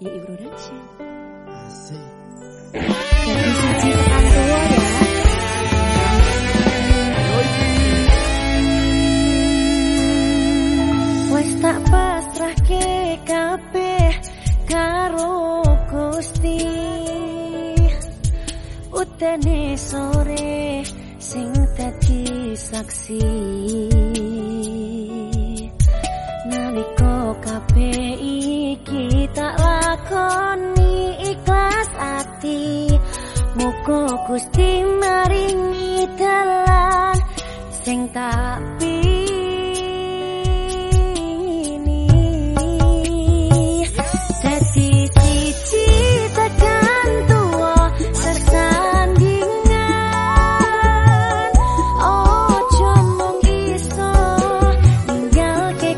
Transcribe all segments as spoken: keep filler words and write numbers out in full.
Y I Production. Asik. Jadi siji tekan tua ya. Wes tak pasrahke kabeh karo Gusti. Utene sore sing dadi saksi. Nalika kabeh iki tak lakoni ikhlas ati, muga Gusti maringi dalan sing tak pini. Dadi siji tekan tuwa sesandingan, ojo mung iso ninggalke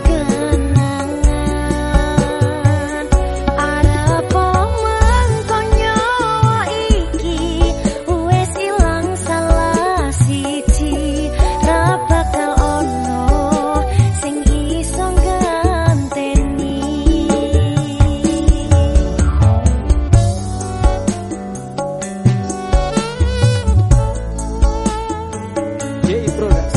kenangan. Arep mengko nyawa iki wis ilang salah siji, ra bakal ono sing iso ganteni. J I Production.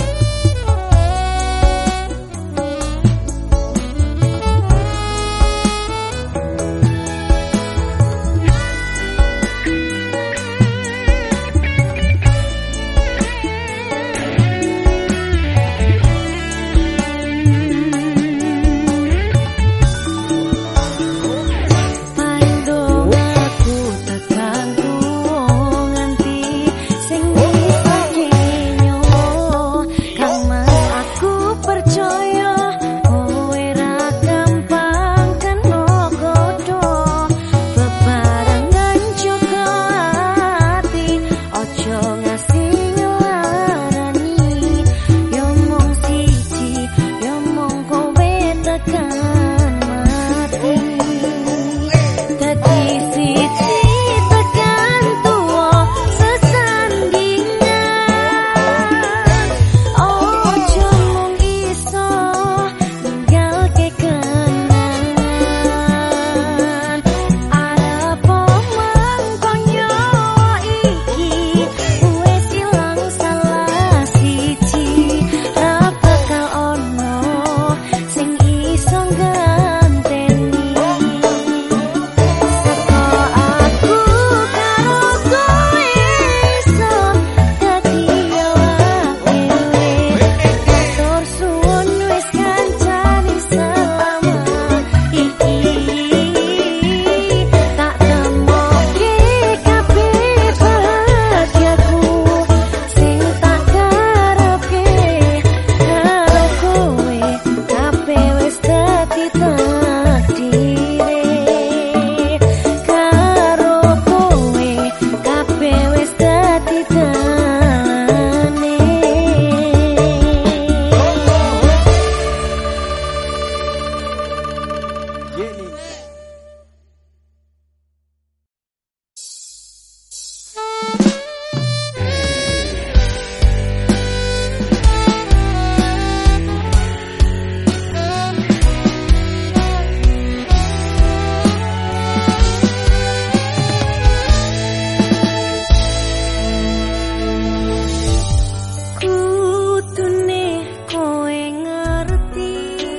Pando aku tekan tuwa nganti sing bisa nyenyo. Kamas aku percaya kowe ra gampang kena godho. Bebarengan jaga ati, ojo ngasih ngelarani. Yo mung siji, yo mung kowe tekan mati. Dadi siji tekan tuwa sesandingan, ojo mung iso ninggalke kenangan. Arep mengko nyawa iki wis ilang salah siji, ra bakal ono sing iso ganteni. Saka aku karo kowe iso dadi awak dhewe. Matur suwun wis kancani selama iki. Tak temokke kabeh bahagiaku, sing tak karepke karo kowe kabeh wis dadi takdire. Karo kowe kabeh wis dadi dalane. Jenny. Kudune kowe ngerti,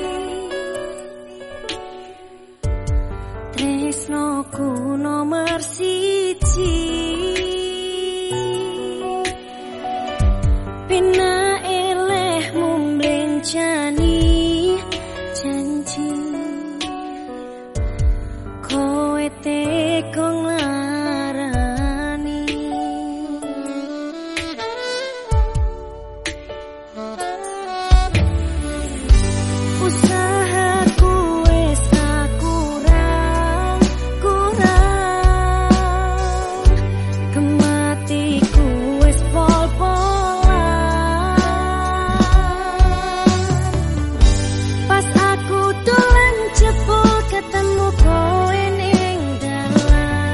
tresnoku nomor siji. Pina elehmu mblencani janji, kowe teko nglarani. Usahaku wis kurang kurang, kematiku wis pol-polan. Pas aku dolan jebul ketemu kowe ning dalan.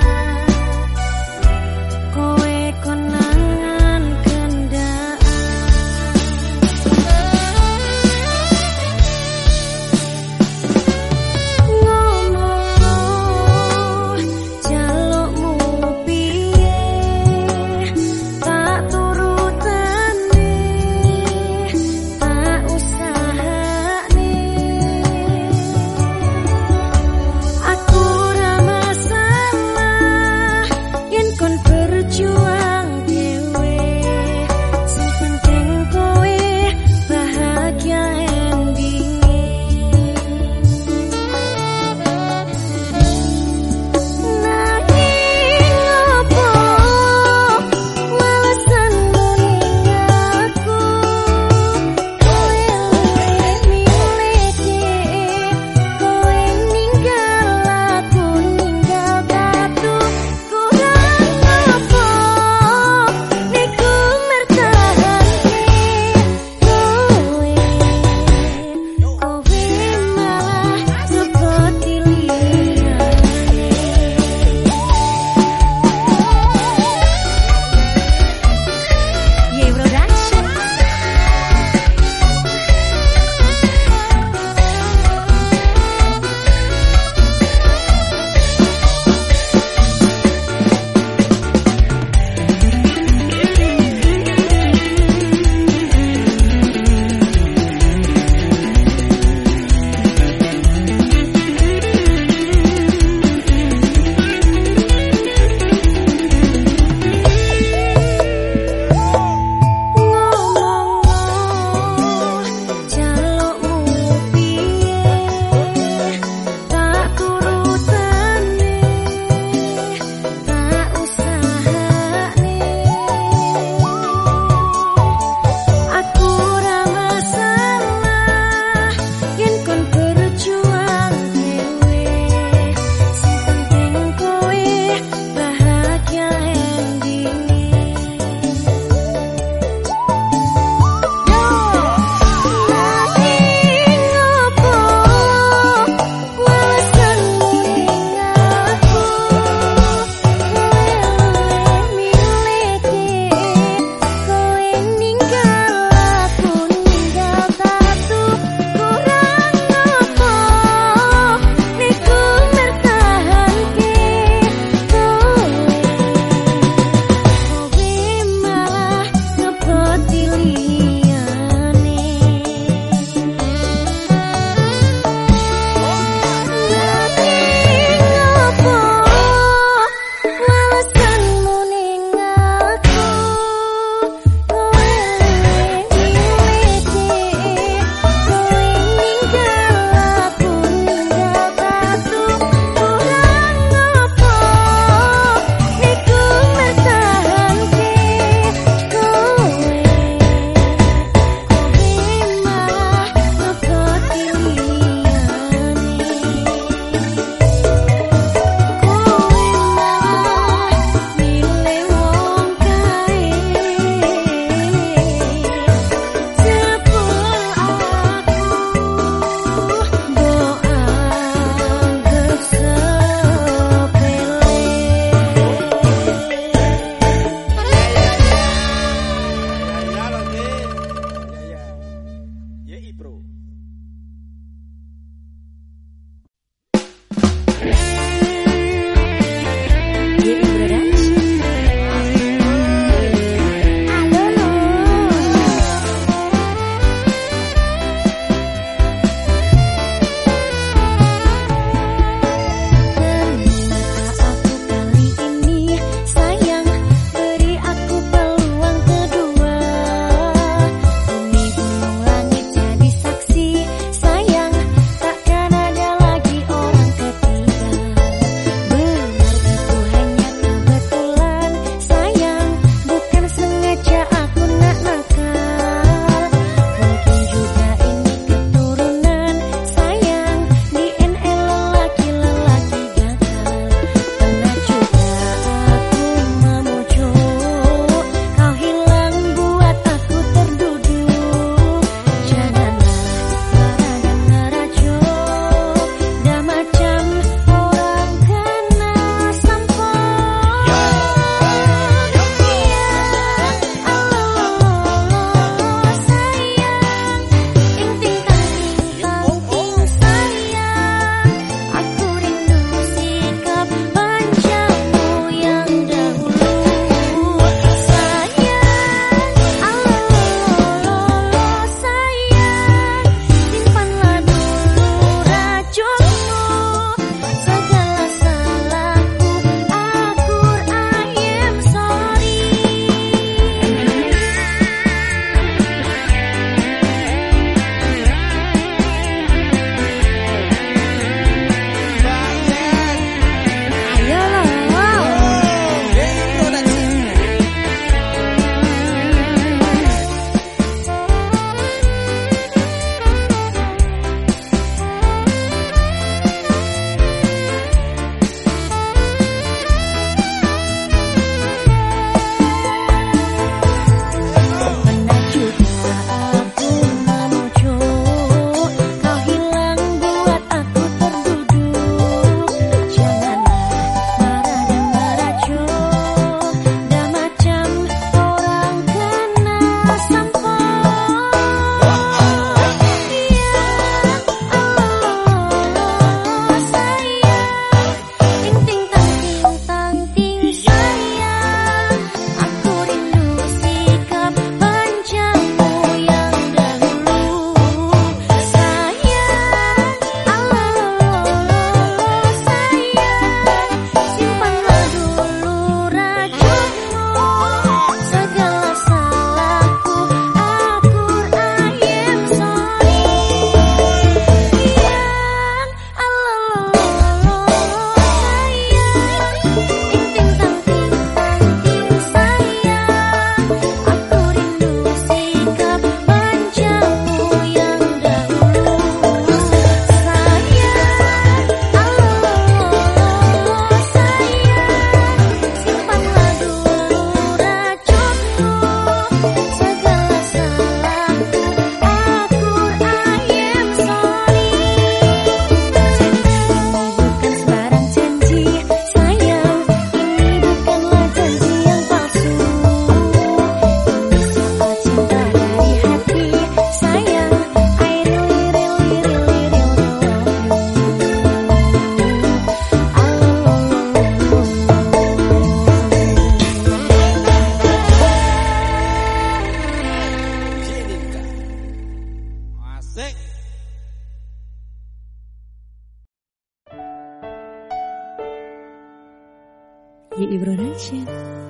Ye Production.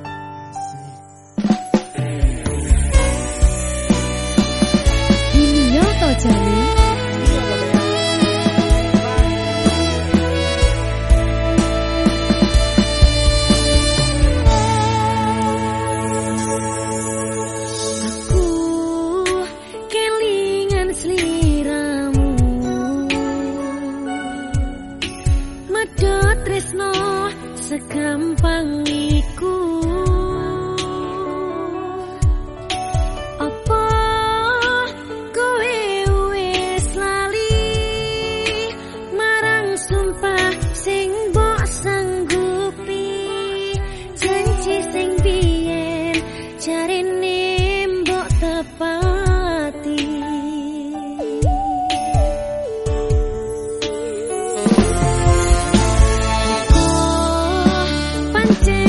Ini yo to jane. Segampang iku apa kowe wis lali marang sumpah sing mbok sanggupi janji sing biyen jarene mbok tepati. Pancen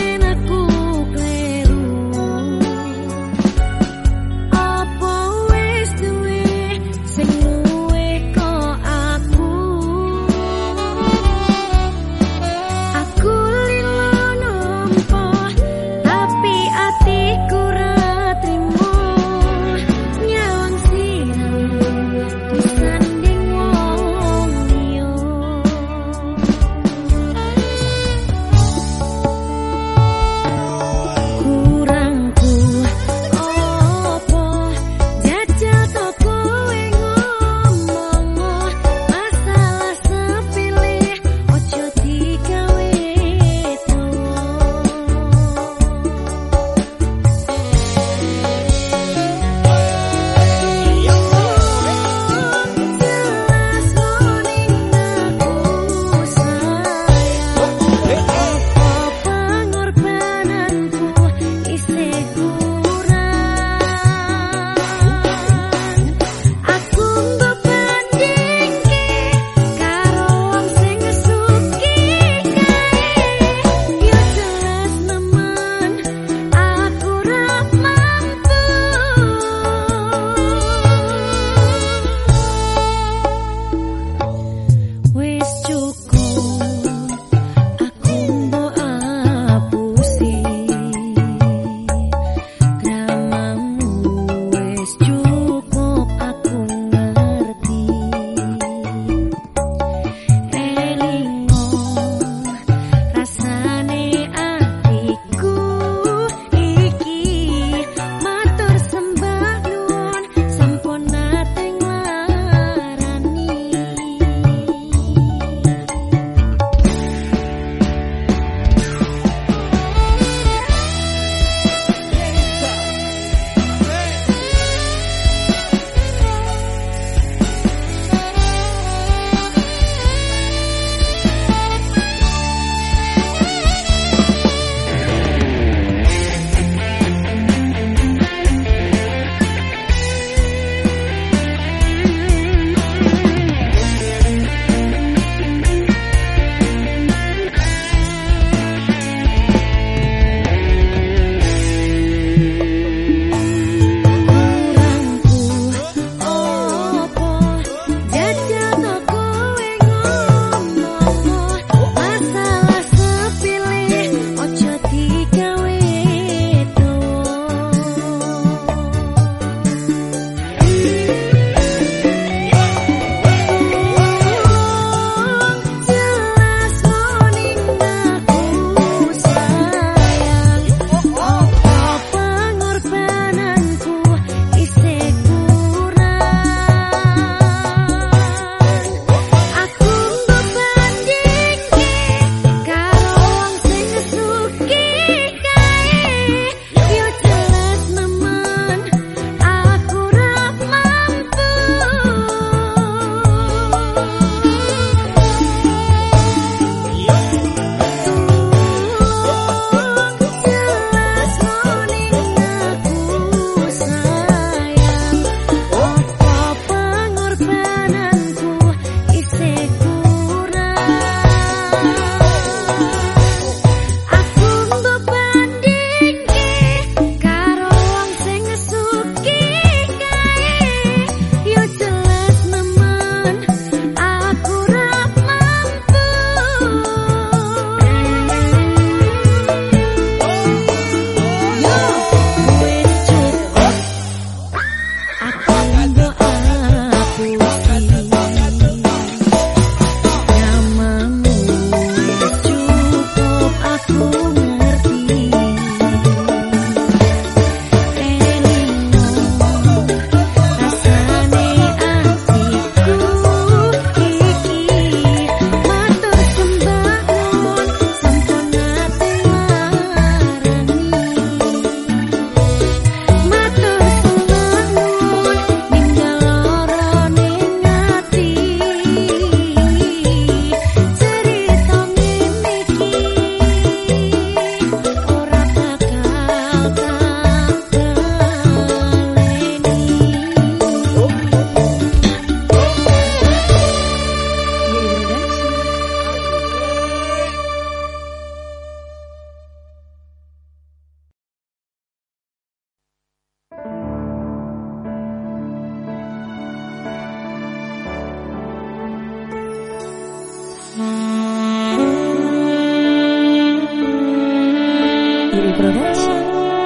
Iri Production.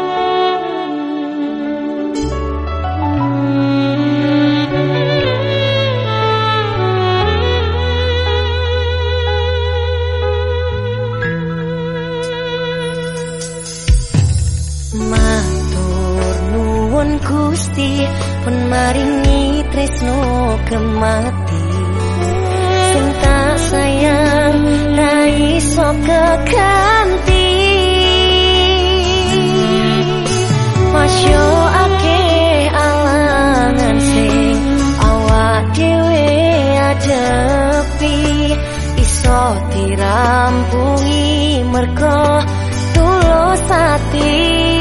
Matur nuwun Gusti pun maringi tresno kemati sing tak sayang ra iso keganti masyo akeh alangan sing awak dhewe adepi iso dirampungi mergo tulus ati.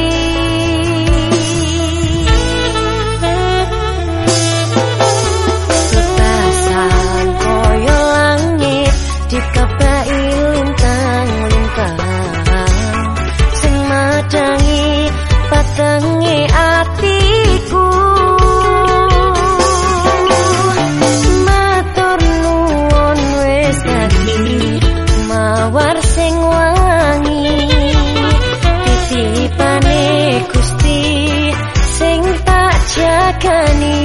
Dikapai lintang-lintang sing madangi patengi atiku matur nuwun wis dadi mawar sing wangi titipane Gusti sing tak jagani.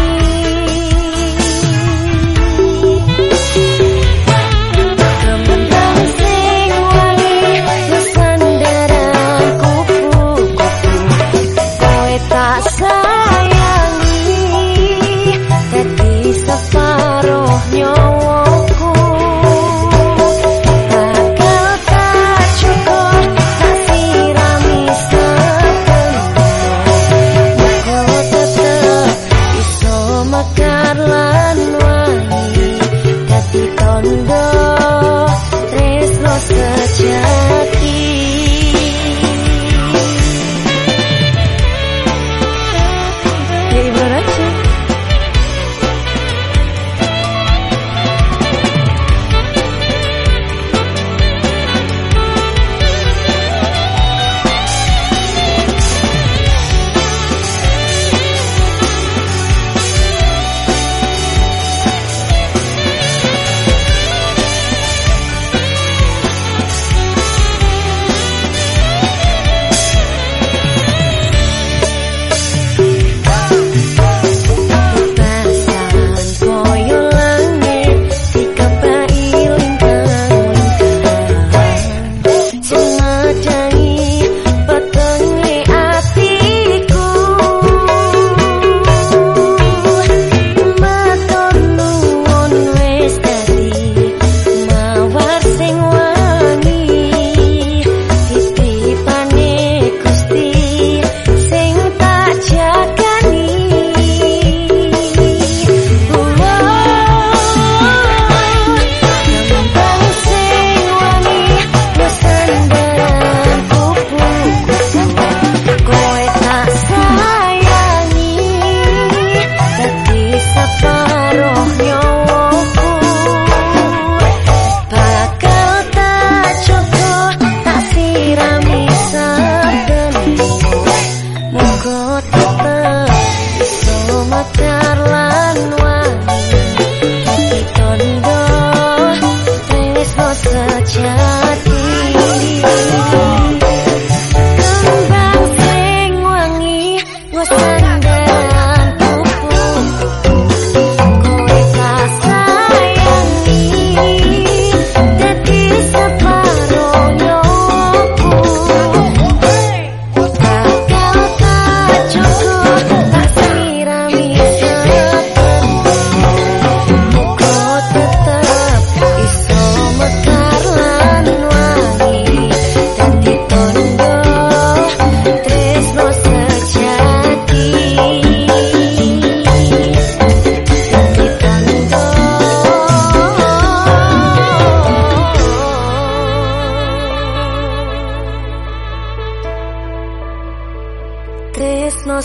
Tresno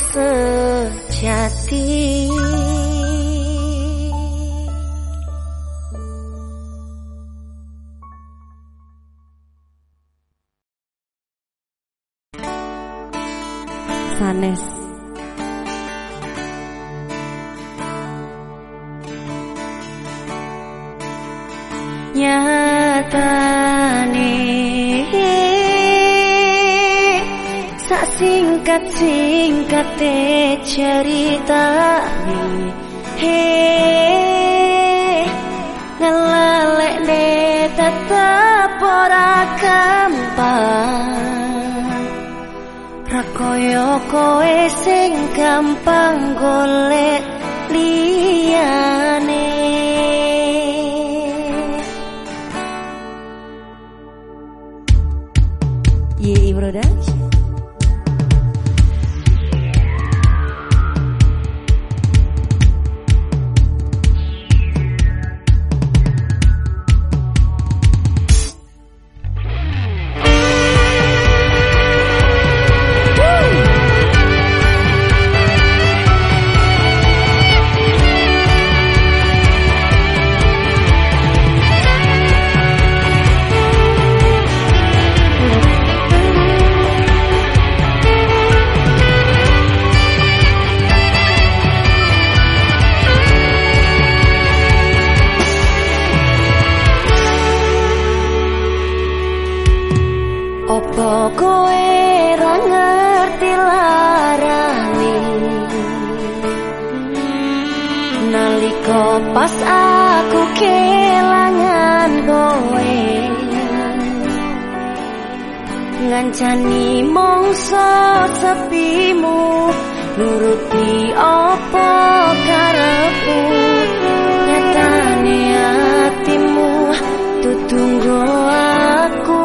sejati. Sanes nyatane singkat-singkat cerita ni hei ngelalek ne tetep ora gampang rakoyo kowe sing gampang golek liyane. Ye Production. Opo kowe ra ngerti larani nalika pas aku kelangan kowe ngancani mongso sepimu nuruti opo karepmu nyatane atimu tutunggo aku.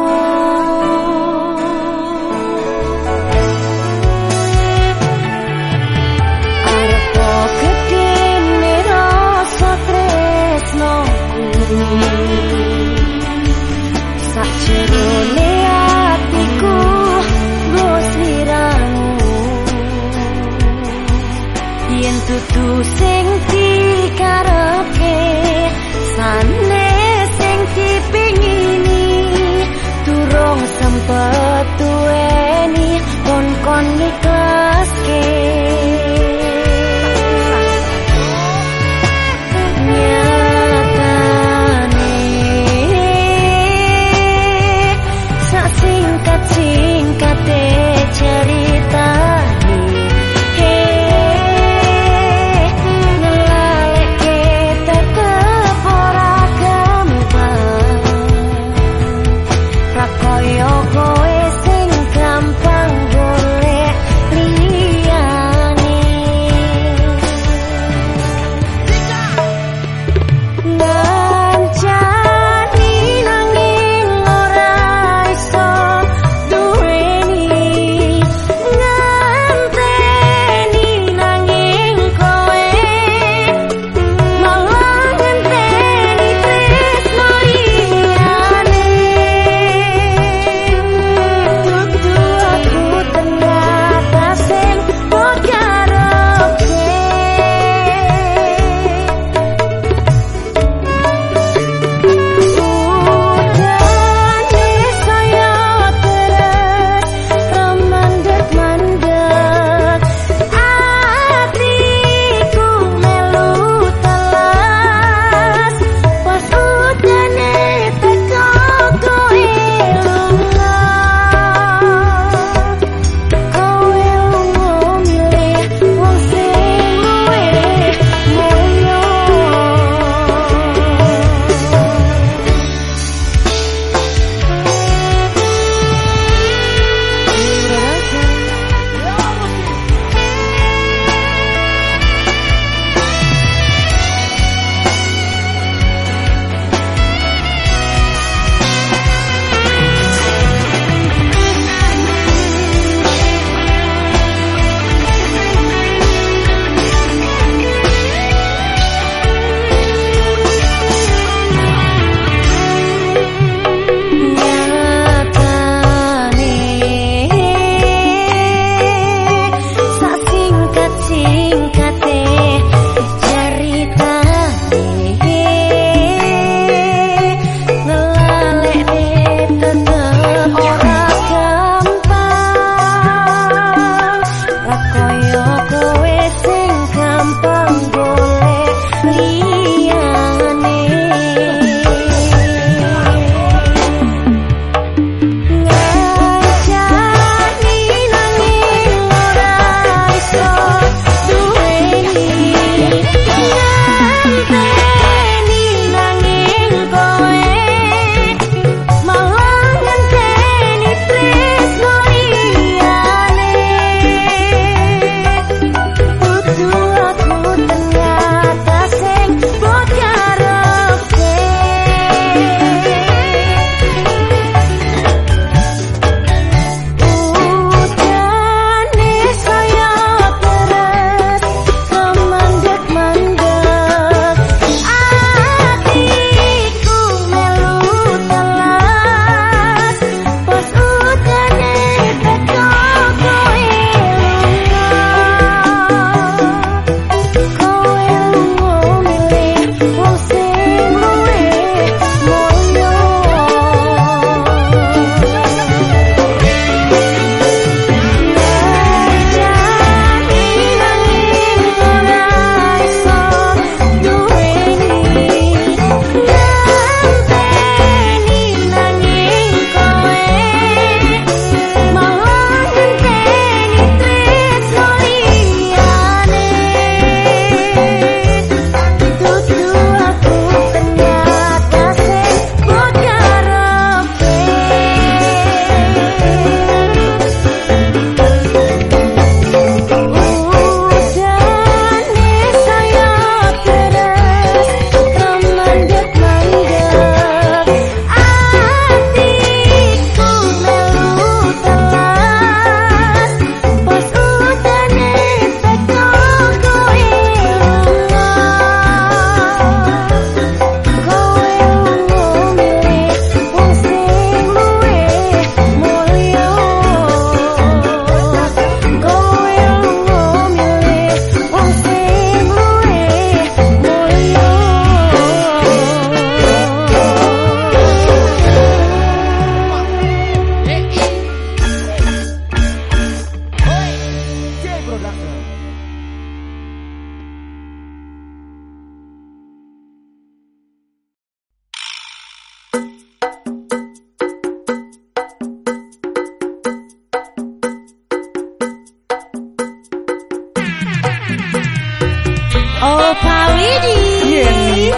Sakjerone atiku bos wiramu yen tutu sing dikarepke sane sing dipingini durung sempet duweni kon-kon ikhlaske. Singkat cerita ni hei ngelalek kita tetep ora gampang rakoyo kowe sing gampang golek liyane ngancani nanging ora iso duweni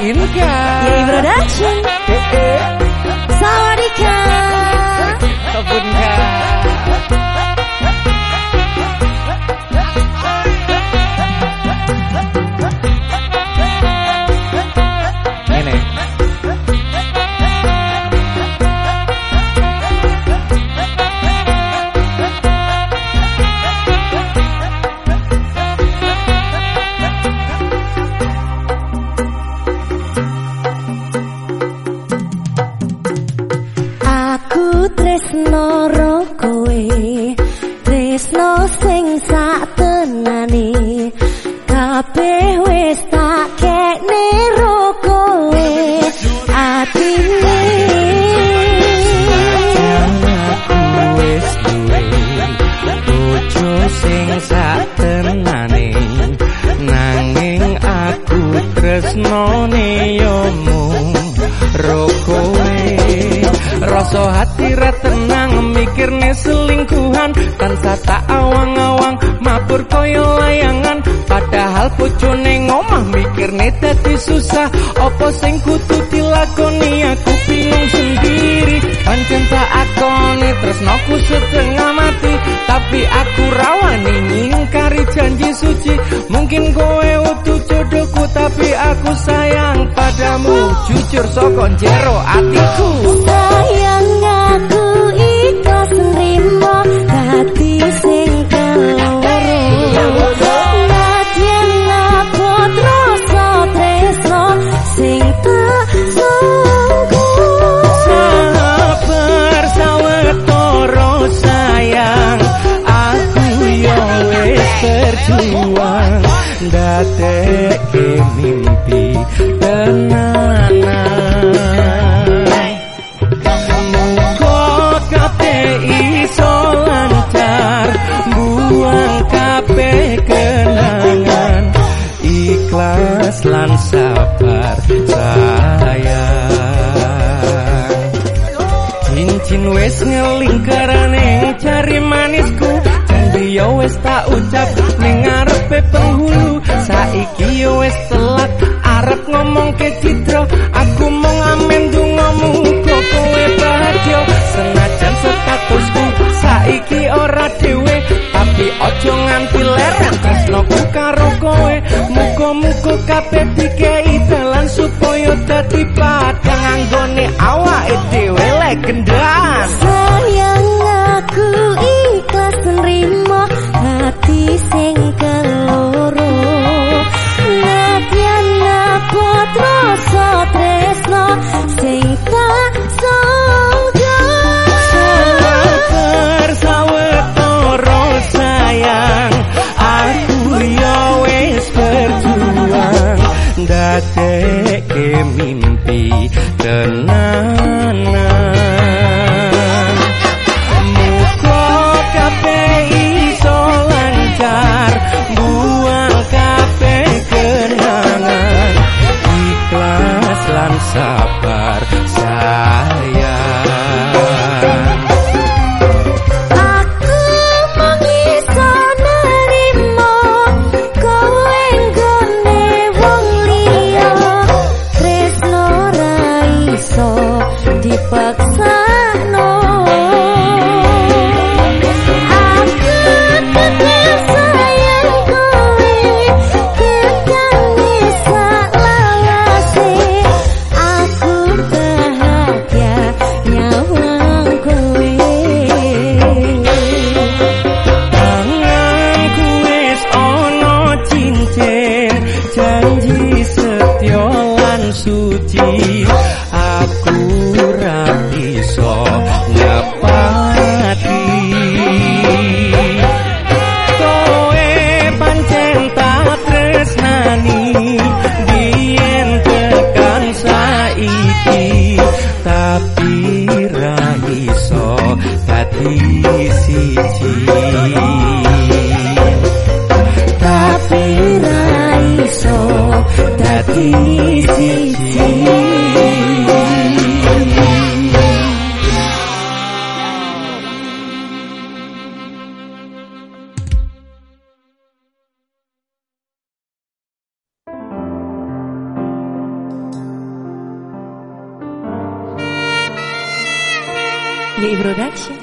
Inka Yei Production Sawadika Kebunka Ini tresno ro kowe tresno sing satenane kabeh wis tak kene ro kowe atine aku wis duwe bojo sing satenane nanging aku tresnone yo mung ro kowe rasa hati ra tenang mikirne selingkuhan tansah tak awang-awang mabur koyo layangan padahal bojone ngomah mikirne dadi susah apa sing kudu dilakoni aku bingung sendiri pancen tak akoni tresnoku setengah mati tapi aku rawani ngingkari janji suci mungkin kowe utuh jodohku tapi aku sayang padamu jujur saka jero atiku sayang aku ikhlas nrimo hati sing keloro nadyan lapot rasa tresno sing tak sanggup sabar sawetara sayang aku yo wis berjuang ndadekke mimpi tenanan iso lancar buang kabeh kenangan ikhlas lan sabar sayang cincin wis ngelingkarane jari manisku janji yo wis tak ucap ning ngarepe penghulu saiki yo wis telat arep ngomong ke citra aku mung amen dongamu kok kowe bahagia senajan statusku saiki ora dhewe tapi aja nganti leren tresnoku karo kowe muga-muga kabeh dikei dalan supaya dadi padang anggone awake dhewe legendan sayang aku ikhlas nrimo hati sing keloro nadyan lapot rasa tresno sing tak sanggup sabar sawetara sayang aku yo wis berjuang ndadekke mimpi tenanan muga kabeh iso lancar buang kabeh kenangan ikhlas lan sabar sayang aku mengiso nerimo kowe nggone wong liya tresno ra iso dipaksano aku tetep sayang kowe ketane salawase aku bahagia nyawang kowe tanganku wis ana cincin janji setya lan suci aku ra iso nyepati kowe pancen tak tresnani biyen tekan saiki tapi ra iso dadi siji tapi ra iso dadi siji J I Production.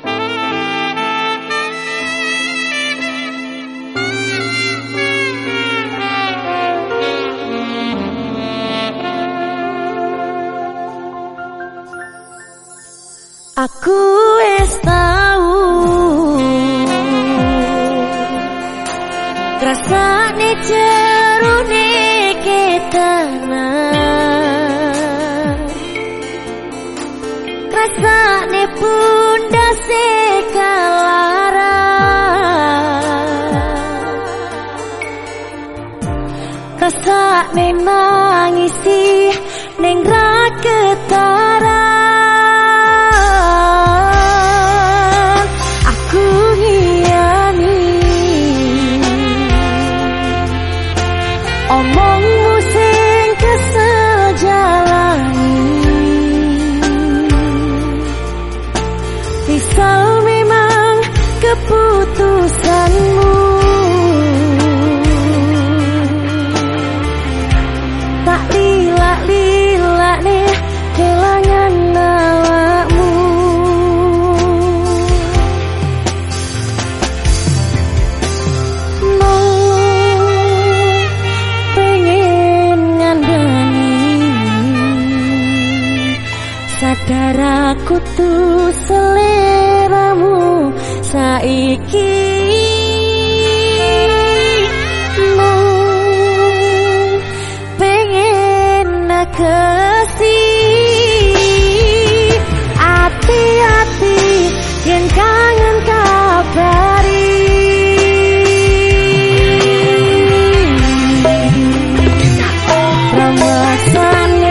Aku wis tau rasane jerone ketanan, rasane pundase kalaran, rasane nangisi ning ra ketaran. Omongmu sing kesel jalani, risau memang keputusanmu. Tak lilak-lilak nih kelangan awakmu. Sadar aku tuh seleramu saiki mung pengen nakesi. Hati-hati yen kangen kabari. Ramasane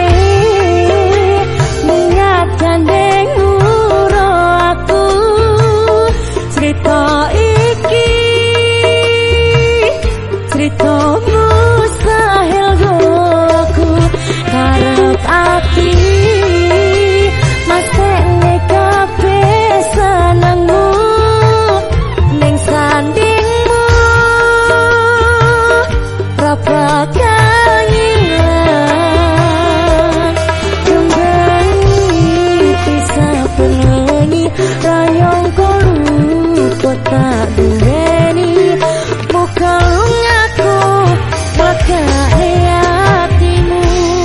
tak duweni bukan aku pakai hatimu.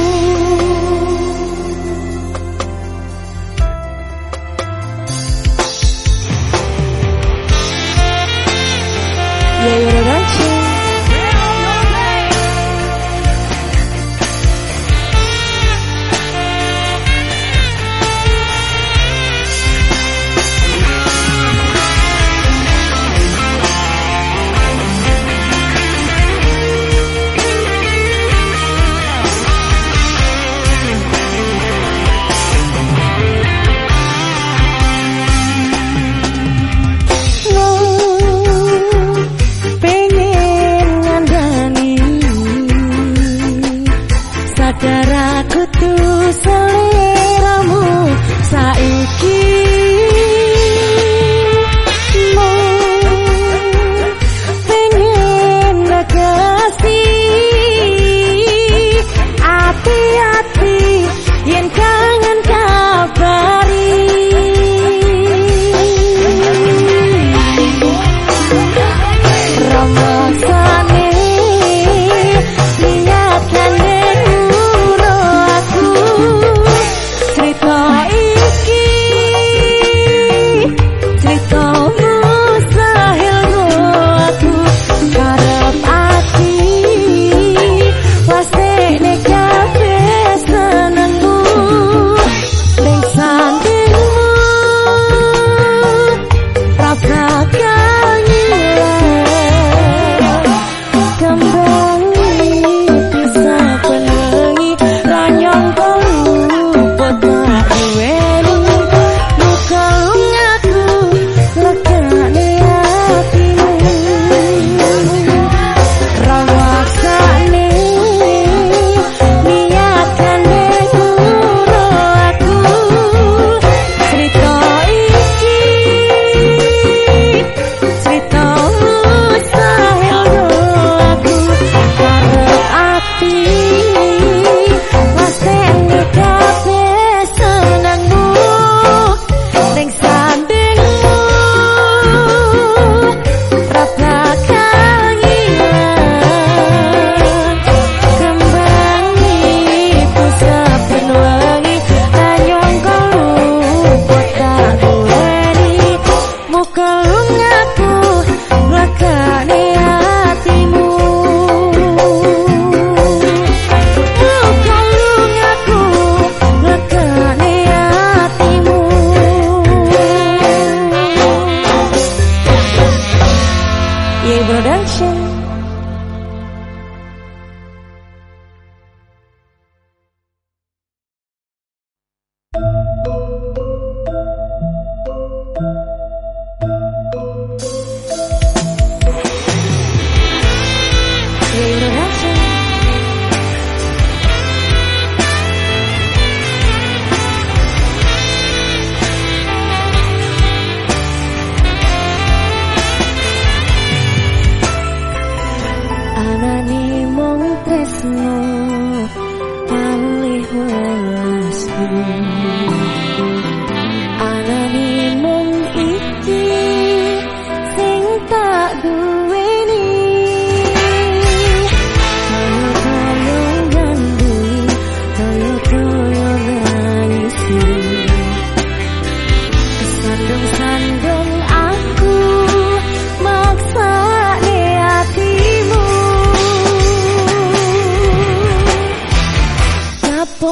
J I Production. Pengen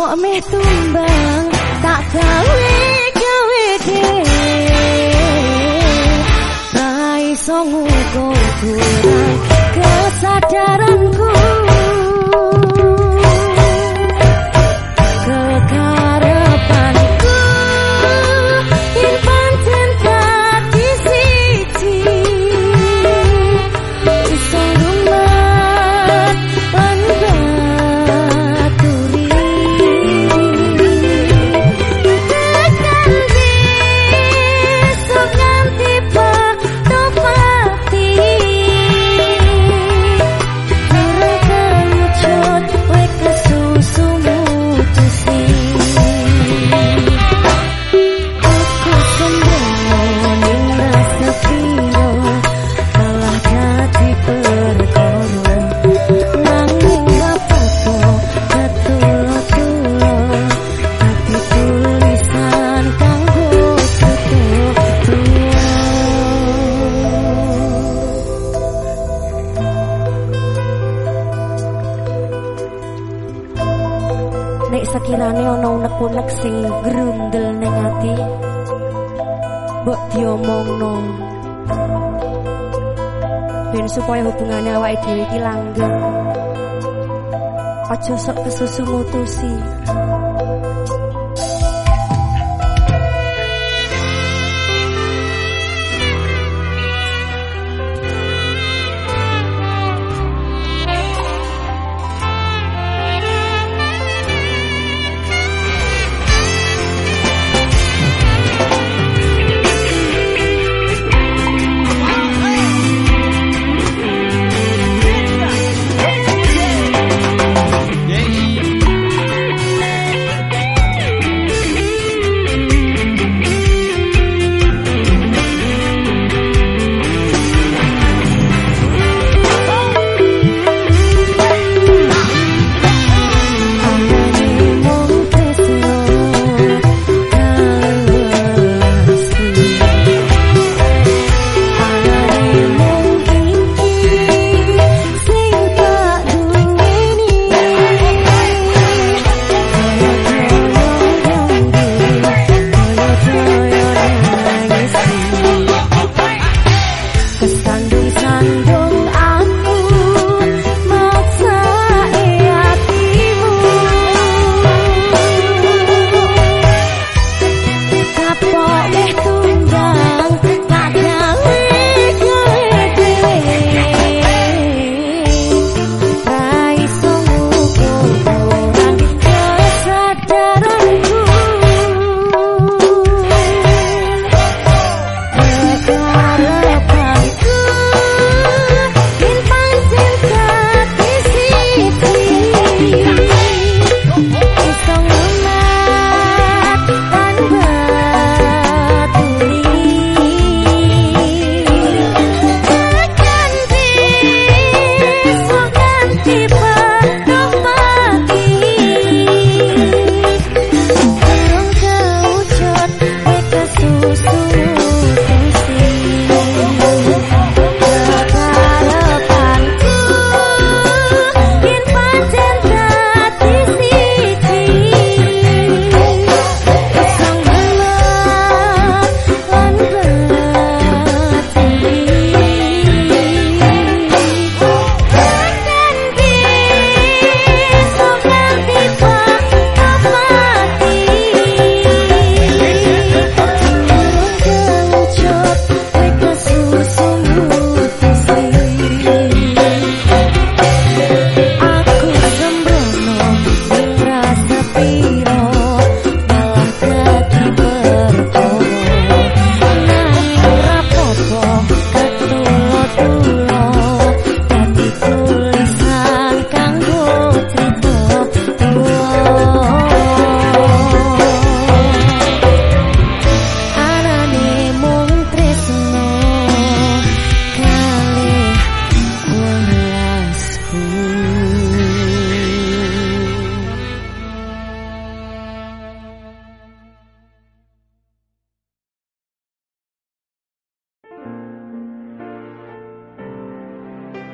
kapok meh tumbang tak gawe gawe dhewe ra iso ngukur kurang kesadaranku kekarepanku yen pancen dadi siji iso lumat lan baturi tekan besok nganti patopati terkejut kowe kesusu mutusi aku sembrono ning rasa piro malah dadi perkara nanging apa-apa ketulo-tulo dadi tulisan kanggo tutup nek sekirane ana unek-unek sing grundel ning ati mbok diomongno ben supaya hubungane awake dhewe iki langgeng aja sok kesusu mutusi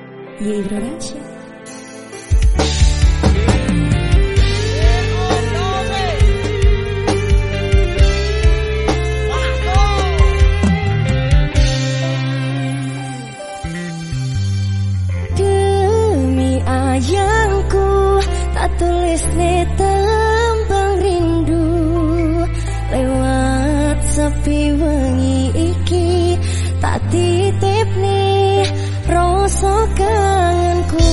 Jej Production. tak titipni rasa kangenku.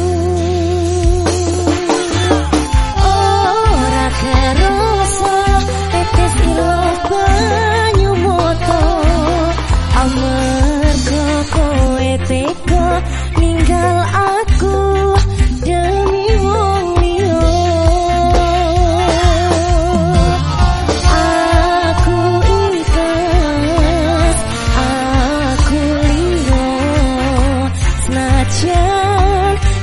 Ora kerasa tetes iloh banyu moto, amarga kowe tega ninggal aku demi wong liya. Aku ikhlas, aku liya, senajan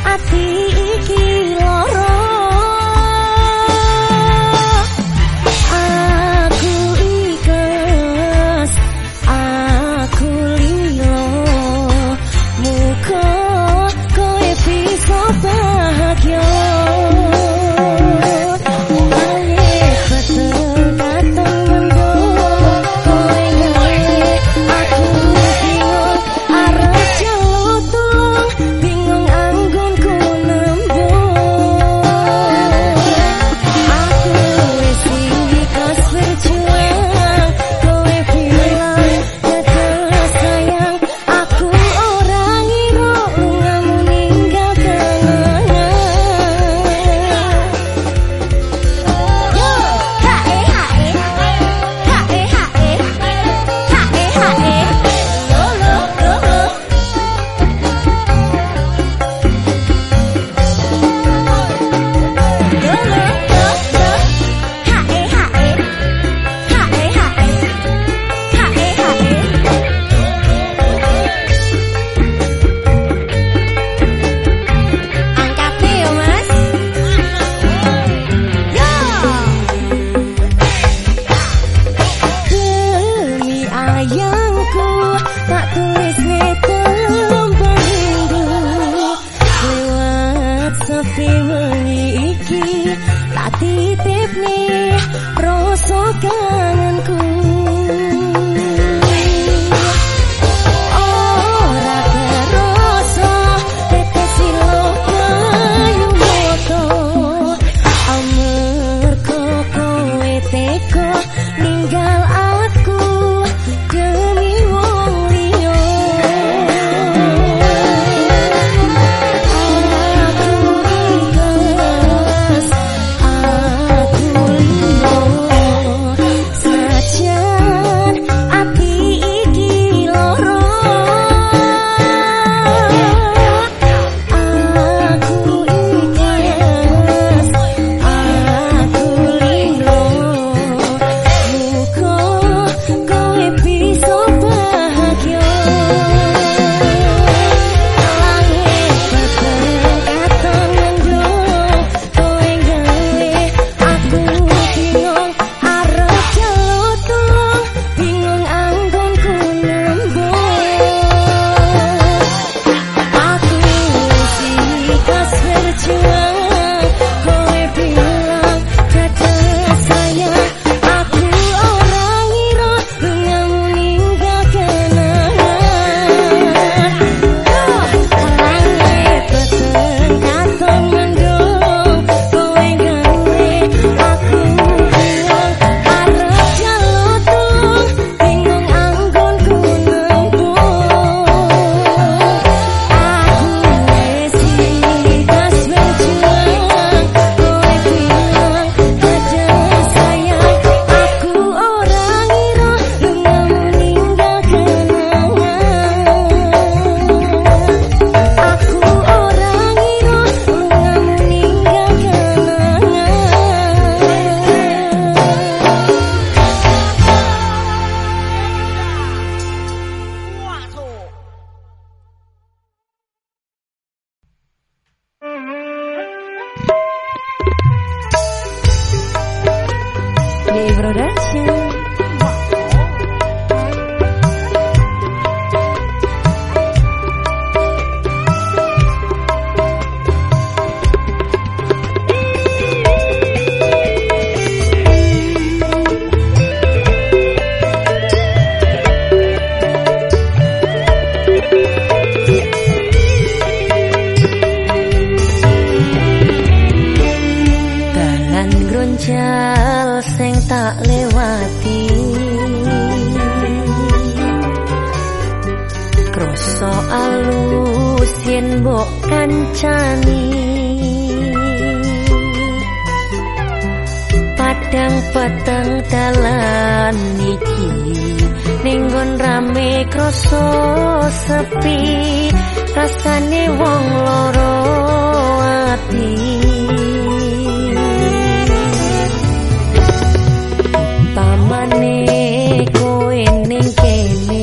mbok kancani padang peteng dalan iki ning nggon rame krasa sepi rasane wong loro ati pamane kowe ning kene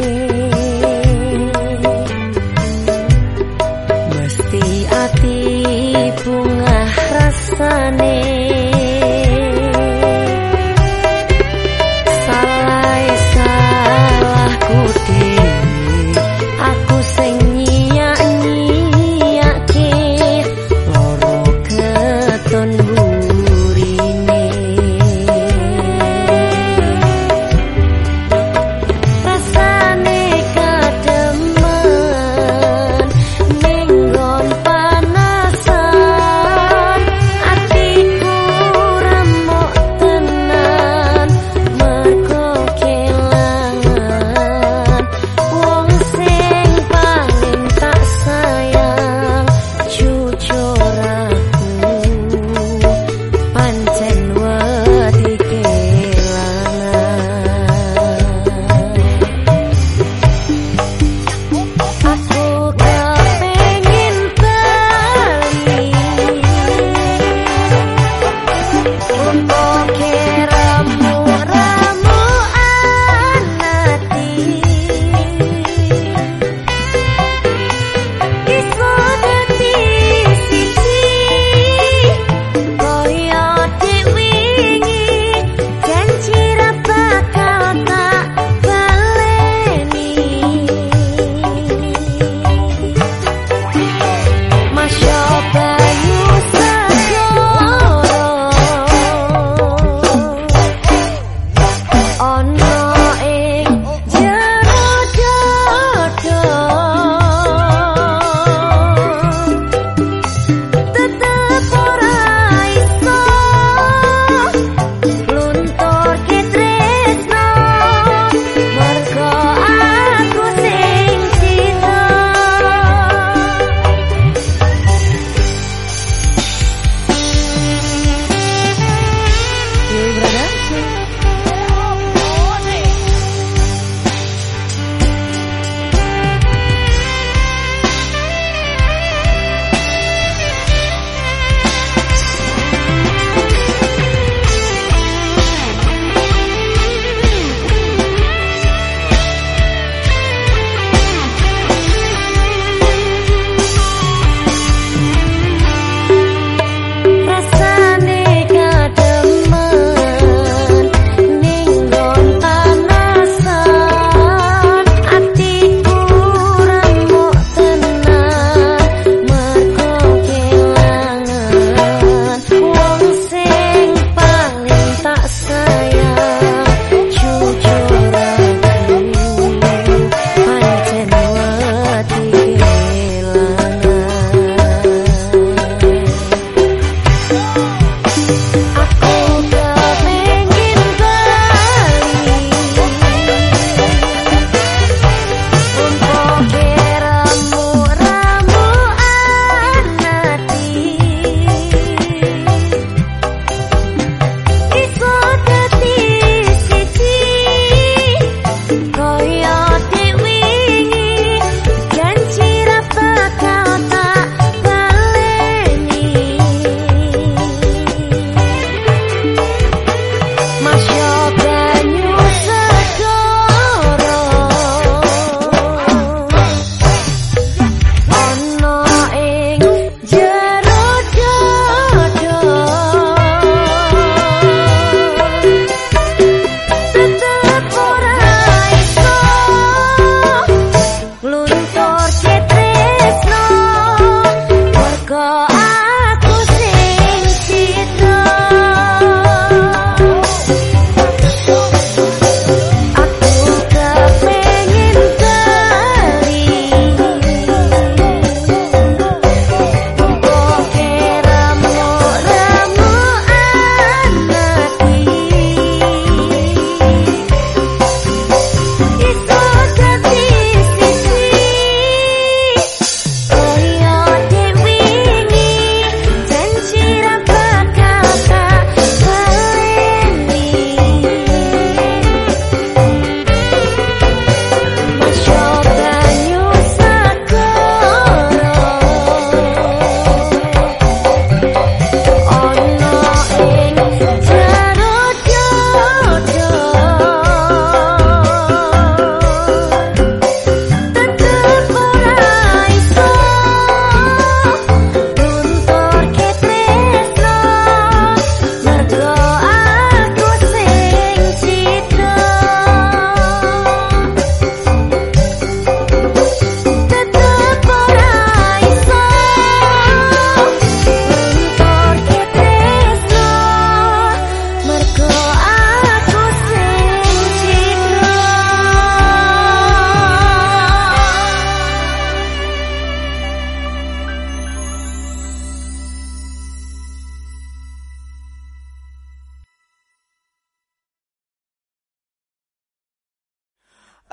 mesti ati bunga rasane salah salahku dhewe aku sing nyiak-nyiak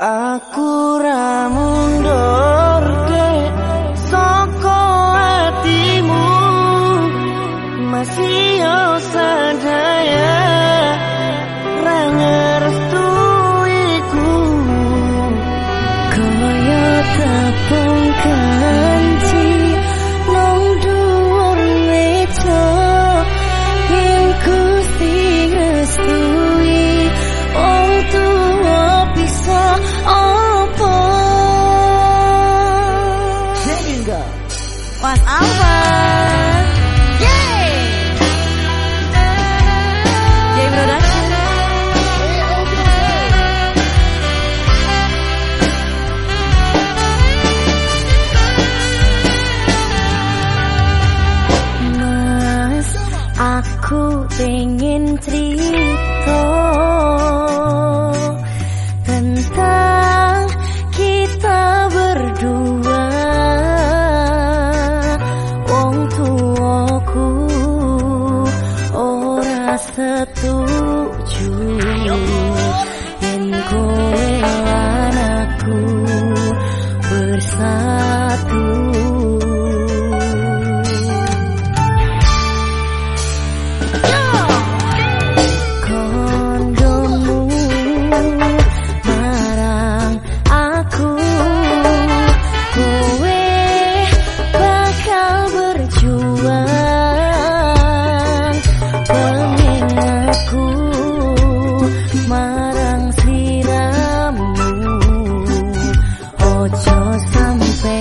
Aku ra mundur dek saka hatimu, masih yo sadaya ra ngerestuiku. Kaya tepung kanci nang dhuwur meja, yen Gusti ngestui wong tuwa bisa apa? Sehingga Mas Alvan, yeay, yeay production. Mas, aku pengen cerita tentang kita berdua. Wong tuaku ora setuju yen kowe lan aku bersatu. Kondomu marang aku, kowe bakal berjuang. Pengen aku marang sliramu, ojo sampe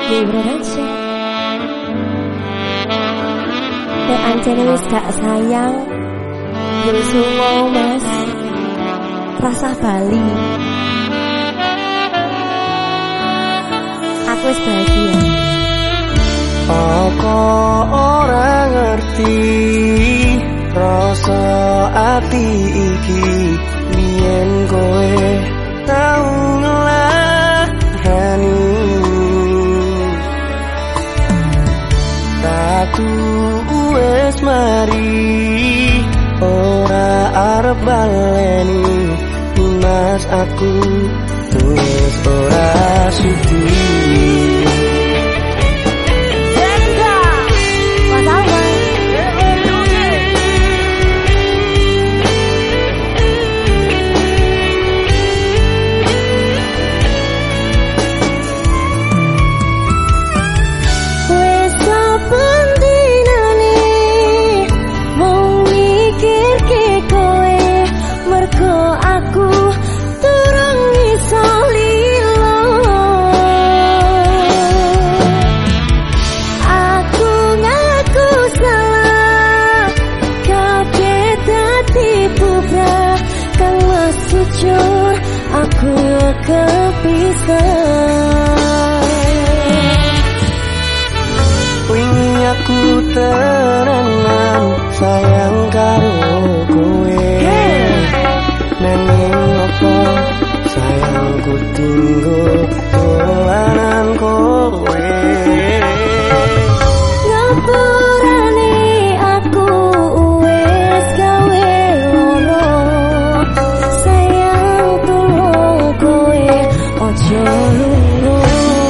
Production. Nek anjene wis gak sayang, yo sungo mas, rasa bali. Aku wis bahagia. Aku ora ngerti rasa ati iki biyen kowe tau ngelahani. Tatu wis mari ora arep baleni, mas aku wis ora sudi. Aku kepisah, wingi aku tenanan sayang karo kowe, nanging apa sayangku tinggo dolanan kowe. ngapurane aku wis gawe loro, sayang tulung kowe ojo lunga.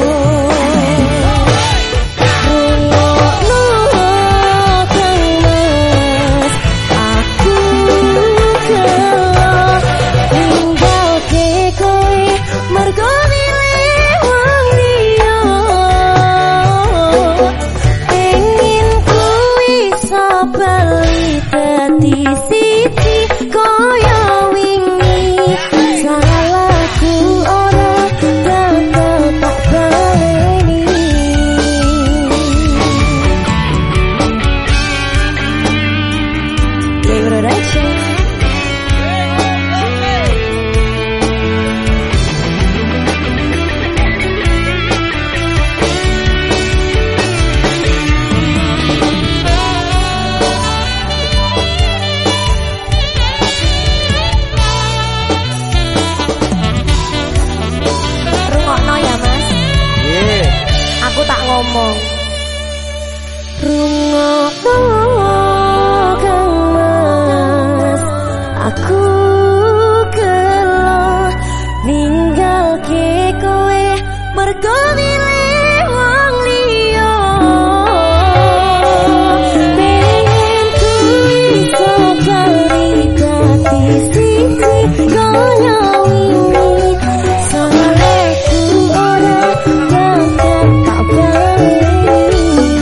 ngomong. Rungokno Kang Mas, aku kelo ninggalke kowe mergo milih wong liya. Pengen ku iso karikati siji kaya wingi, salahku ora bakal tak bali.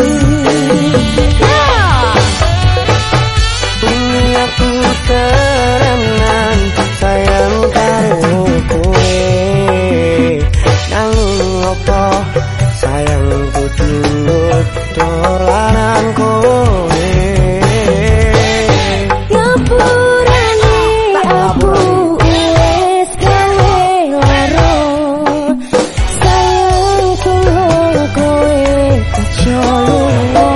Aku terenan sayang karo kowe, nanging apa sayangku tulus dolanan kowe. Ngapurane aku wis gawe loro, sayang tulung kowe aja lunga.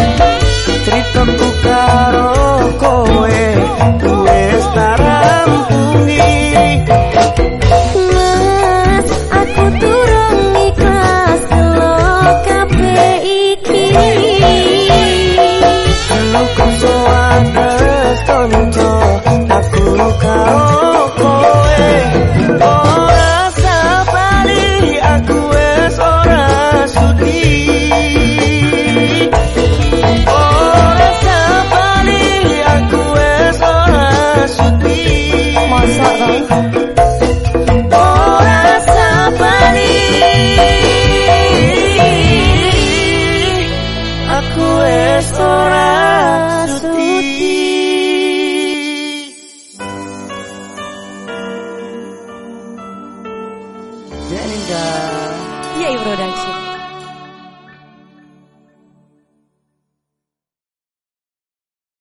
Ceritaku karo kowe wis tak rampung.